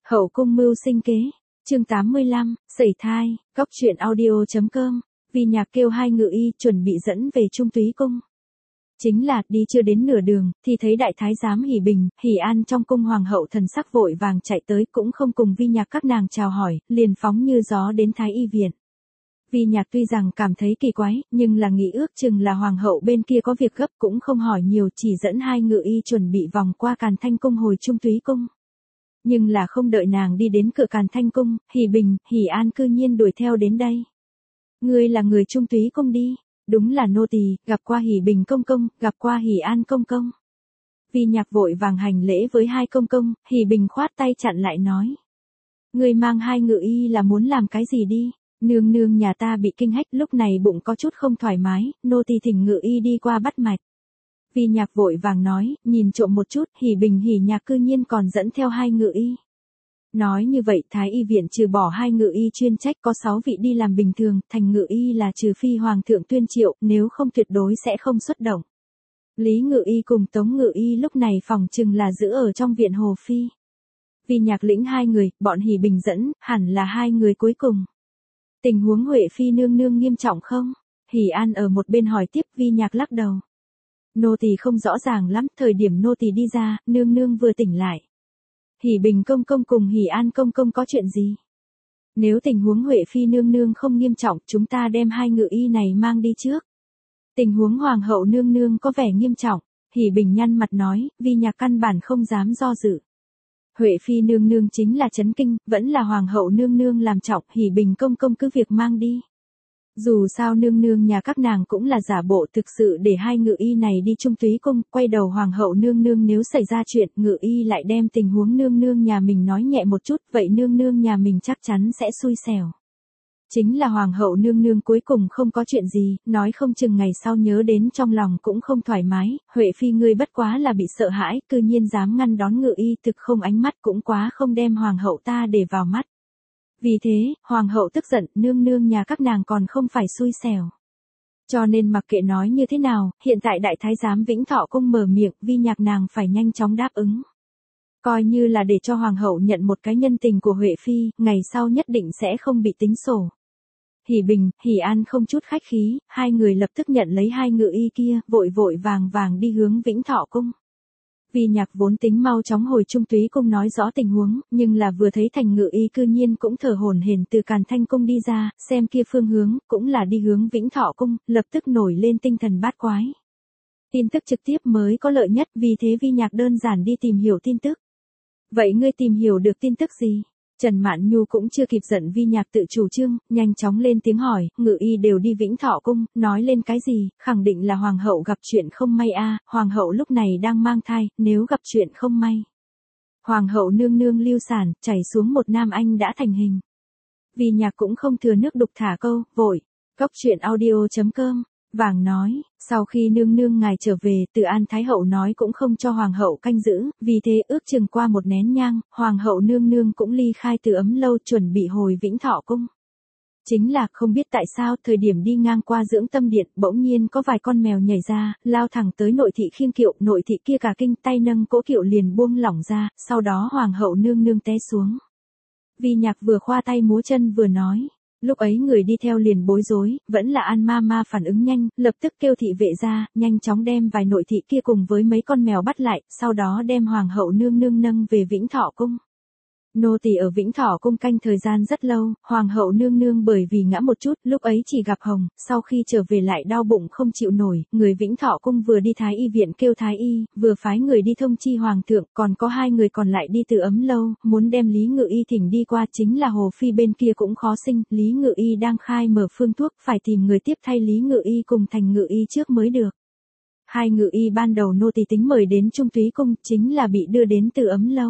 Hậu cung mưu sinh kế, chương 85, sẩy thai, góc truyện audio.com, vì nhạc kêu hai ngự y chuẩn bị dẫn về Trung Túy cung. Chính là, đi chưa đến nửa đường, thì thấy đại thái giám Hỉ Bình, Hỉ An trong cung hoàng hậu thần sắc vội vàng chạy tới cũng không cùng vi nhạc các nàng chào hỏi, liền phóng như gió đến thái y viện. Vi nhạc tuy rằng cảm thấy kỳ quái, nhưng là nghĩ ước chừng là hoàng hậu bên kia có việc gấp cũng không hỏi nhiều, chỉ dẫn hai ngự y chuẩn bị vòng qua Càn Thanh cung hồi Trung Túy cung. Nhưng là không đợi nàng đi đến cửa Càn Thanh cung, Hỉ Bình, Hỉ An cư nhiên đuổi theo đến đây. Ngươi là người Trung Túy cung đi, đúng là nô tỳ, gặp qua Hỉ Bình công công, gặp qua Hỉ An công công. Vi nhạc vội vàng hành lễ với hai công công, Hỉ Bình khoát tay chặn lại nói. Ngươi mang hai ngự y là muốn làm cái gì đi, nương nương nhà ta bị kinh hách lúc này bụng có chút không thoải mái, nô tỳ thỉnh ngự y đi qua bắt mạch. Vi nhạc vội vàng nói, nhìn trộm một chút, Hỉ Bình Hỉ nhạc cư nhiên còn dẫn theo hai ngự y. Nói như vậy thái y viện trừ bỏ hai ngự y chuyên trách có 6 vị đi làm bình thường, thành ngự y là trừ phi hoàng thượng tuyên triệu, nếu không tuyệt đối sẽ không xuất động. Lý ngự y cùng Tống ngự y lúc này phòng chừng là giữ ở trong viện Hồ Phi. Vi nhạc lĩnh hai người, bọn Hỉ Bình dẫn, hẳn là hai người cuối cùng. Tình huống Huệ Phi nương nương nghiêm trọng không? Hỉ An ở một bên hỏi tiếp, Vi nhạc lắc đầu. Nô tỳ không rõ ràng lắm, thời điểm nô tỳ đi ra, nương nương vừa tỉnh lại. Hỉ Bình công công cùng Hỉ An công công có chuyện gì? Nếu tình huống Huệ Phi nương nương không nghiêm trọng, chúng ta đem hai ngự y này mang đi trước. Tình huống Hoàng hậu nương nương có vẻ nghiêm trọng, Hỉ Bình nhăn mặt nói, Vi nhạc căn bản không dám do dự. Huệ Phi nương nương chính là chấn kinh, vẫn là Hoàng hậu nương nương làm trọng, Hỉ Bình công công cứ việc mang đi. Dù sao nương nương nhà các nàng cũng là giả bộ, thực sự để hai ngự y này đi Trung Túy cung, quay đầu hoàng hậu nương nương nếu xảy ra chuyện, ngự y lại đem tình huống nương nương nhà mình nói nhẹ một chút, vậy nương nương nhà mình chắc chắn sẽ xui xẻo. Chính là hoàng hậu nương nương cuối cùng không có chuyện gì, nói không chừng ngày sau nhớ đến trong lòng cũng không thoải mái, Huệ Phi ngươi bất quá là bị sợ hãi, cư nhiên dám ngăn đón ngự y, thực không ánh mắt cũng quá không đem hoàng hậu ta để vào mắt. Vì thế, hoàng hậu tức giận, nương nương nhà các nàng còn không phải xui xẻo. Cho nên mặc kệ nói như thế nào, hiện tại đại thái giám Vĩnh Thọ cung mở miệng, Vi nhạc nàng phải nhanh chóng đáp ứng. Coi như là để cho hoàng hậu nhận một cái nhân tình của Huệ Phi, ngày sau nhất định sẽ không bị tính sổ. Hỉ Bình, Hỉ An không chút khách khí, hai người lập tức nhận lấy hai ngự y kia, vội vội vàng vàng đi hướng Vĩnh Thọ cung. Vi nhạc vốn tính mau chóng hồi Trung Túy cung nói rõ tình huống, nhưng là vừa thấy thành ngự y cư nhiên cũng thở hổn hển từ Càn Thanh cung đi ra, xem kia phương hướng, cũng là đi hướng Vĩnh Thọ cung, lập tức nổi lên tinh thần bát quái. Tin tức trực tiếp mới có lợi nhất, vì thế Vi nhạc đơn giản đi tìm hiểu tin tức. Vậy ngươi tìm hiểu được tin tức gì? Trần Mạn Nhu cũng chưa kịp giận Vi nhạc tự chủ trương, nhanh chóng lên tiếng hỏi, ngự y đều đi Vĩnh Thọ cung, nói lên cái gì, khẳng định là hoàng hậu gặp chuyện không may a, hoàng hậu lúc này đang mang thai, nếu gặp chuyện không may. Hoàng hậu nương nương lưu sản, chảy xuống một nam anh đã thành hình. Vi nhạc cũng không thừa nước đục thả câu, vội, góc truyện audio.com. Vàng nói, sau khi nương nương ngài trở về, Từ An Thái hậu nói cũng không cho hoàng hậu canh giữ, vì thế ước chừng qua một nén nhang, hoàng hậu nương nương cũng ly khai Từ Ấm lâu chuẩn bị hồi Vĩnh Thọ cung. Chính là không biết tại sao thời điểm đi ngang qua dưỡng tâm điện, bỗng nhiên có vài con mèo nhảy ra, lao thẳng tới nội thị khiêng kiệu, nội thị kia cả kinh tay nâng cỗ kiệu liền buông lỏng ra, sau đó hoàng hậu nương nương té xuống. Vi nhạc vừa khoa tay múa chân vừa nói. Lúc ấy người đi theo liền bối rối, vẫn là An ma phản ứng nhanh, lập tức kêu thị vệ ra, nhanh chóng đem vài nội thị kia cùng với mấy con mèo bắt lại, sau đó đem hoàng hậu nương nương nâng về Vĩnh Thọ cung. Nô tỳ ở Vĩnh Thọ cung canh thời gian rất lâu, hoàng hậu nương nương bởi vì ngã một chút, lúc ấy chỉ gặp hồng, sau khi trở về lại đau bụng không chịu nổi, người Vĩnh Thọ cung vừa đi thái y viện kêu thái y, vừa phái người đi thông chi hoàng thượng, còn có hai người còn lại đi Từ Ấm lâu, muốn đem Lý ngự y thỉnh đi qua, chính là Hồ Phi bên kia cũng khó sinh, Lý ngự y đang khai mở phương thuốc, phải tìm người tiếp thay Lý ngự y cùng thành ngự y trước mới được. Hai ngự y ban đầu nô tỳ tính mời đến Trung Túy cung, chính là bị đưa đến Từ Ấm lâu.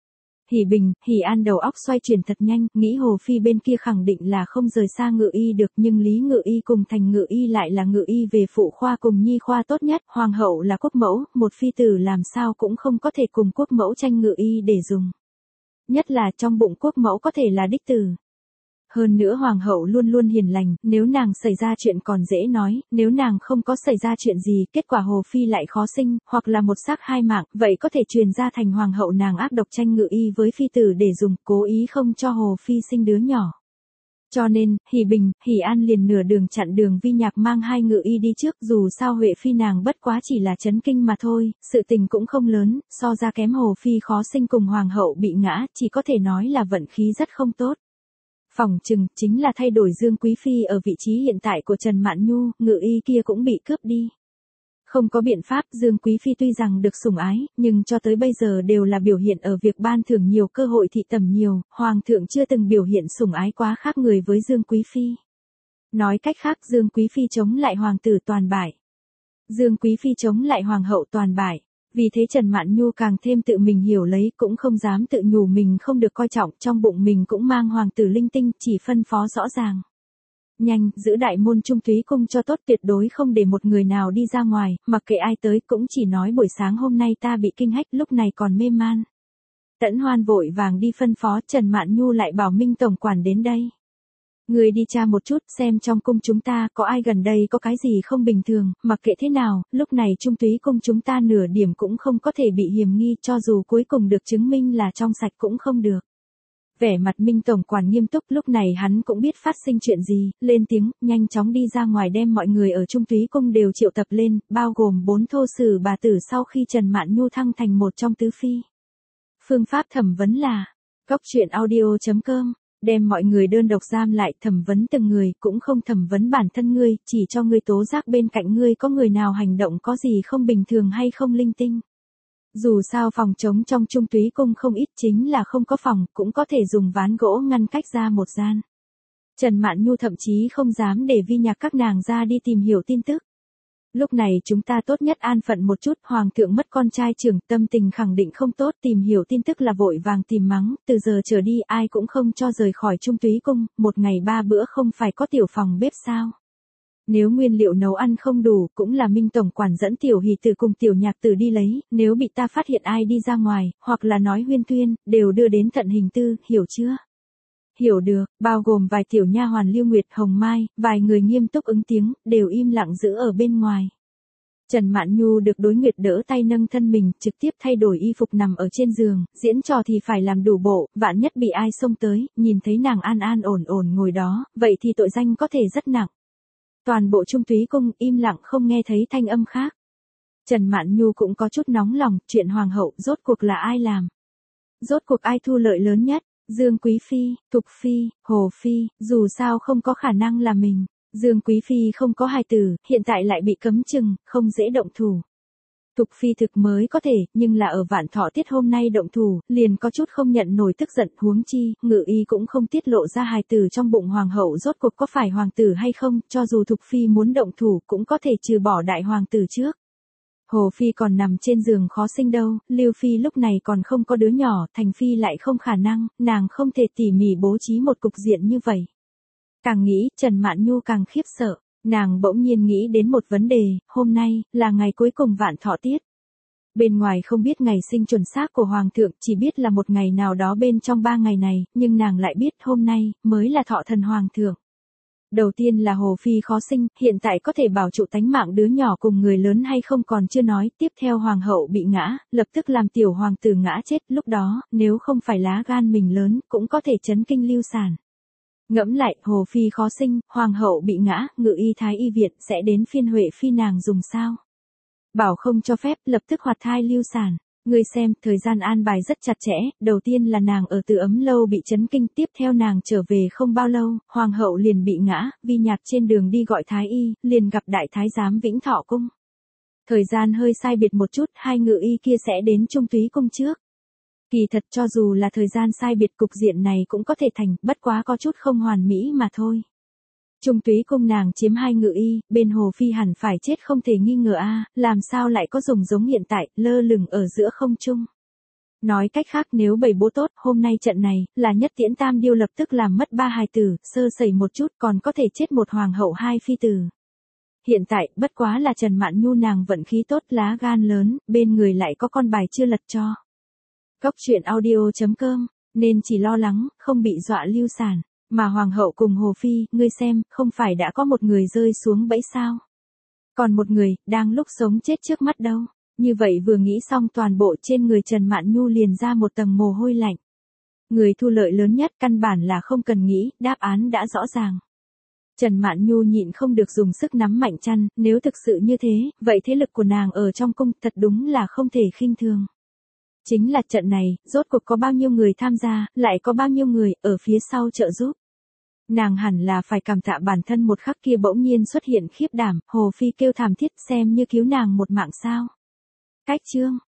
Hỉ Bình, Hỉ An đầu óc xoay chuyển thật nhanh, nghĩ Hồ Phi bên kia khẳng định là không rời xa ngự y được, nhưng Lý ngự y cùng thành ngự y lại là ngự y về phụ khoa cùng nhi khoa tốt nhất, hoàng hậu là quốc mẫu, một phi tử làm sao cũng không có thể cùng quốc mẫu tranh ngự y để dùng. Nhất là trong bụng quốc mẫu có thể là đích tử. Hơn nữa hoàng hậu luôn luôn hiền lành, nếu nàng xảy ra chuyện còn dễ nói, nếu nàng không có xảy ra chuyện gì, kết quả Hồ Phi lại khó sinh, hoặc là một xác hai mạng, vậy có thể truyền ra thành hoàng hậu nàng ác độc tranh ngự y với phi tử để dùng, cố ý không cho Hồ Phi sinh đứa nhỏ. Cho nên, Hỷ Bình, Hỷ An liền nửa đường chặn đường Vi Nhạc mang hai ngự y đi trước, dù sao Huệ Phi nàng bất quá chỉ là chấn kinh mà thôi, sự tình cũng không lớn, so ra kém Hồ Phi khó sinh cùng hoàng hậu bị ngã, chỉ có thể nói là vận khí rất không tốt. Phỏng chừng, chính là thay đổi Dương Quý Phi ở vị trí hiện tại của Trần Mạn Nhu, ngự y kia cũng bị cướp đi. Không có biện pháp, Dương Quý Phi tuy rằng được sủng ái, nhưng cho tới bây giờ đều là biểu hiện ở việc ban thưởng nhiều cơ hội thị tầm nhiều, Hoàng thượng chưa từng biểu hiện sủng ái quá khác người với Dương Quý Phi. Nói cách khác Dương Quý Phi chống lại Hoàng tử toàn bại. Dương Quý Phi chống lại Hoàng hậu toàn bại. Vì thế Trần Mạn Nhu càng thêm tự mình hiểu lấy, cũng không dám tự nhủ mình không được coi trọng, trong bụng mình cũng mang hoàng tử linh tinh, chỉ phân phó rõ ràng. Nhanh, giữ đại môn Trung Túy Cung cho tốt, tuyệt đối không để một người nào đi ra ngoài, mặc kệ ai tới, cũng chỉ nói buổi sáng hôm nay ta bị kinh hách, lúc này còn mê man. Tẫn Hoan vội vàng đi phân phó, Trần Mạn Nhu lại bảo Minh tổng quản đến đây. Người đi tra một chút, xem trong cung chúng ta có ai gần đây có cái gì không bình thường, mặc kệ thế nào, lúc này Trung Túy Cung chúng ta nửa điểm cũng không có thể bị hiềm nghi, cho dù cuối cùng được chứng minh là trong sạch cũng không được. Vẻ mặt Minh tổng quản nghiêm túc, lúc này hắn cũng biết phát sinh chuyện gì, lên tiếng, nhanh chóng đi ra ngoài đem mọi người ở Trung Túy Cung đều triệu tập lên, bao gồm 4 thô sử bà tử sau khi Trần Mạn Nhu thăng thành một trong tứ phi. Phương pháp thẩm vấn là, goctruyện.audio.com, đem mọi người đơn độc giam lại, thẩm vấn từng người, cũng không thẩm vấn bản thân ngươi, chỉ cho ngươi tố giác bên cạnh ngươi có người nào hành động có gì không bình thường hay không linh tinh. Dù sao phòng trống trong Trung Túy Cung không ít, chính là không có phòng, cũng có thể dùng ván gỗ ngăn cách ra một gian. Trần Mạn Nhu thậm chí không dám để Vi Nhạc các nàng ra đi tìm hiểu tin tức. Lúc này chúng ta tốt nhất an phận một chút, hoàng thượng mất con trai trưởng, tâm tình khẳng định không tốt, tìm hiểu tin tức là vội vàng tìm mắng, từ giờ trở đi ai cũng không cho rời khỏi Trung Túy Cung, một ngày 3 bữa không phải có tiểu phòng bếp sao. Nếu nguyên liệu nấu ăn không đủ, cũng là Minh tổng quản dẫn Tiểu Hỷ Tử cùng Tiểu Nhạc Tử đi lấy, nếu bị ta phát hiện ai đi ra ngoài, hoặc là nói huyên thuyên, đều đưa đến Thận Hình Tư, hiểu chưa? Hiểu được, bao gồm vài tiểu nha hoàn Lưu Nguyệt, Hồng Mai, vài người nghiêm túc ứng tiếng, đều im lặng giữ ở bên ngoài. Trần Mạn Nhu được Đối Nguyệt đỡ tay nâng thân mình, trực tiếp thay đổi y phục nằm ở trên giường, diễn trò thì phải làm đủ bộ, vạn nhất bị ai xông tới, nhìn thấy nàng an an ổn ổn ngồi đó, vậy thì tội danh có thể rất nặng. Toàn bộ Trung Túy Cung im lặng không nghe thấy thanh âm khác. Trần Mạn Nhu cũng có chút nóng lòng, chuyện hoàng hậu rốt cuộc là ai làm? Rốt cuộc ai thu lợi lớn nhất? Dương Quý Phi, Thục Phi, Hồ Phi, dù sao không có khả năng là mình. Dương Quý Phi không có hài tử, hiện tại lại bị cấm chừng, không dễ động thủ. Thục Phi thực mới có thể, nhưng là ở Vạn Thọ Tiết hôm nay động thủ, liền có chút không nhận nổi tức giận, huống chi, ngự y cũng không tiết lộ ra hài tử trong bụng hoàng hậu rốt cuộc có phải hoàng tử hay không, cho dù Thục Phi muốn động thủ cũng có thể trừ bỏ đại hoàng tử trước. Hồ Phi còn nằm trên giường khó sinh đâu, Lưu Phi lúc này còn không có đứa nhỏ, Thành Phi lại không khả năng, nàng không thể tỉ mỉ bố trí một cục diện như vậy. Càng nghĩ, Trần Mạn Nhu càng khiếp sợ. Nàng bỗng nhiên nghĩ đến một vấn đề, hôm nay, là ngày cuối cùng Vạn Thọ Tiết. Bên ngoài không biết ngày sinh chuẩn xác của Hoàng thượng, chỉ biết là một ngày nào đó bên trong 3 ngày này, nhưng nàng lại biết hôm nay, mới là thọ thần Hoàng thượng. Đầu tiên là Hồ Phi khó sinh, hiện tại có thể bảo trụ tánh mạng đứa nhỏ cùng người lớn hay không còn chưa nói, tiếp theo Hoàng hậu bị ngã, lập tức làm tiểu hoàng tử ngã chết, lúc đó, nếu không phải lá gan mình lớn, cũng có thể chấn kinh lưu sản. Ngẫm lại, Hồ Phi khó sinh, Hoàng hậu bị ngã, ngự y Thái y viện sẽ đến phiên Huệ Phi nàng dùng sao? Bảo không cho phép, lập tức hoạt thai lưu sản. Ngươi xem, thời gian an bài rất chặt chẽ, đầu tiên là nàng ở Từ Ấm Lâu bị chấn kinh, tiếp theo nàng trở về không bao lâu, Hoàng hậu liền bị ngã, Vi Nhạc trên đường đi gọi Thái y, liền gặp Đại Thái giám Vĩnh Thọ Cung. Thời gian hơi sai biệt một chút, hai ngự y kia sẽ đến Trung Túy Cung trước. Kỳ thật cho dù là thời gian sai biệt cục diện này cũng có thể thành, bất quá có chút không hoàn mỹ mà thôi. Trung Túy Cung nàng chiếm hai ngự y, bên Hồ Phi hẳn phải chết không thể nghi ngờ làm sao lại có dùng giống hiện tại, lơ lửng ở giữa không trung. Nói cách khác nếu bày bố tốt, hôm nay trận này, là Nhất Tiễn Tam Điêu lập tức làm mất 3 hài tử, sơ sẩy một chút còn có thể chết một hoàng hậu 2 phi tử. Hiện tại, bất quá là Trần Mạn Nhu nàng vận khí tốt lá gan lớn, bên người lại có con bài chưa lật cho. Goctruyện.audio.com, nên chỉ lo lắng, không bị dọa lưu sản. Mà hoàng hậu cùng Hồ Phi, ngươi xem, không phải đã có một người rơi xuống bẫy sao? Còn một người, đang lúc sống chết trước mắt đâu. Như vậy vừa nghĩ xong toàn bộ trên người Trần Mạn Nhu liền ra một tầng mồ hôi lạnh. Người thu lợi lớn nhất căn bản là không cần nghĩ, đáp án đã rõ ràng. Trần Mạn Nhu nhịn không được dùng sức nắm mạnh chăn, nếu thực sự như thế, vậy thế lực của nàng ở trong cung thật đúng là không thể khinh thường. Chính là trận này, rốt cuộc có bao nhiêu người tham gia, lại có bao nhiêu người ở phía sau trợ giúp. Nàng hẳn là phải cảm tạ bản thân một khắc kia bỗng nhiên xuất hiện khiếp đảm, Hồ Phi kêu thảm thiết xem như cứu nàng một mạng sao. Cách chương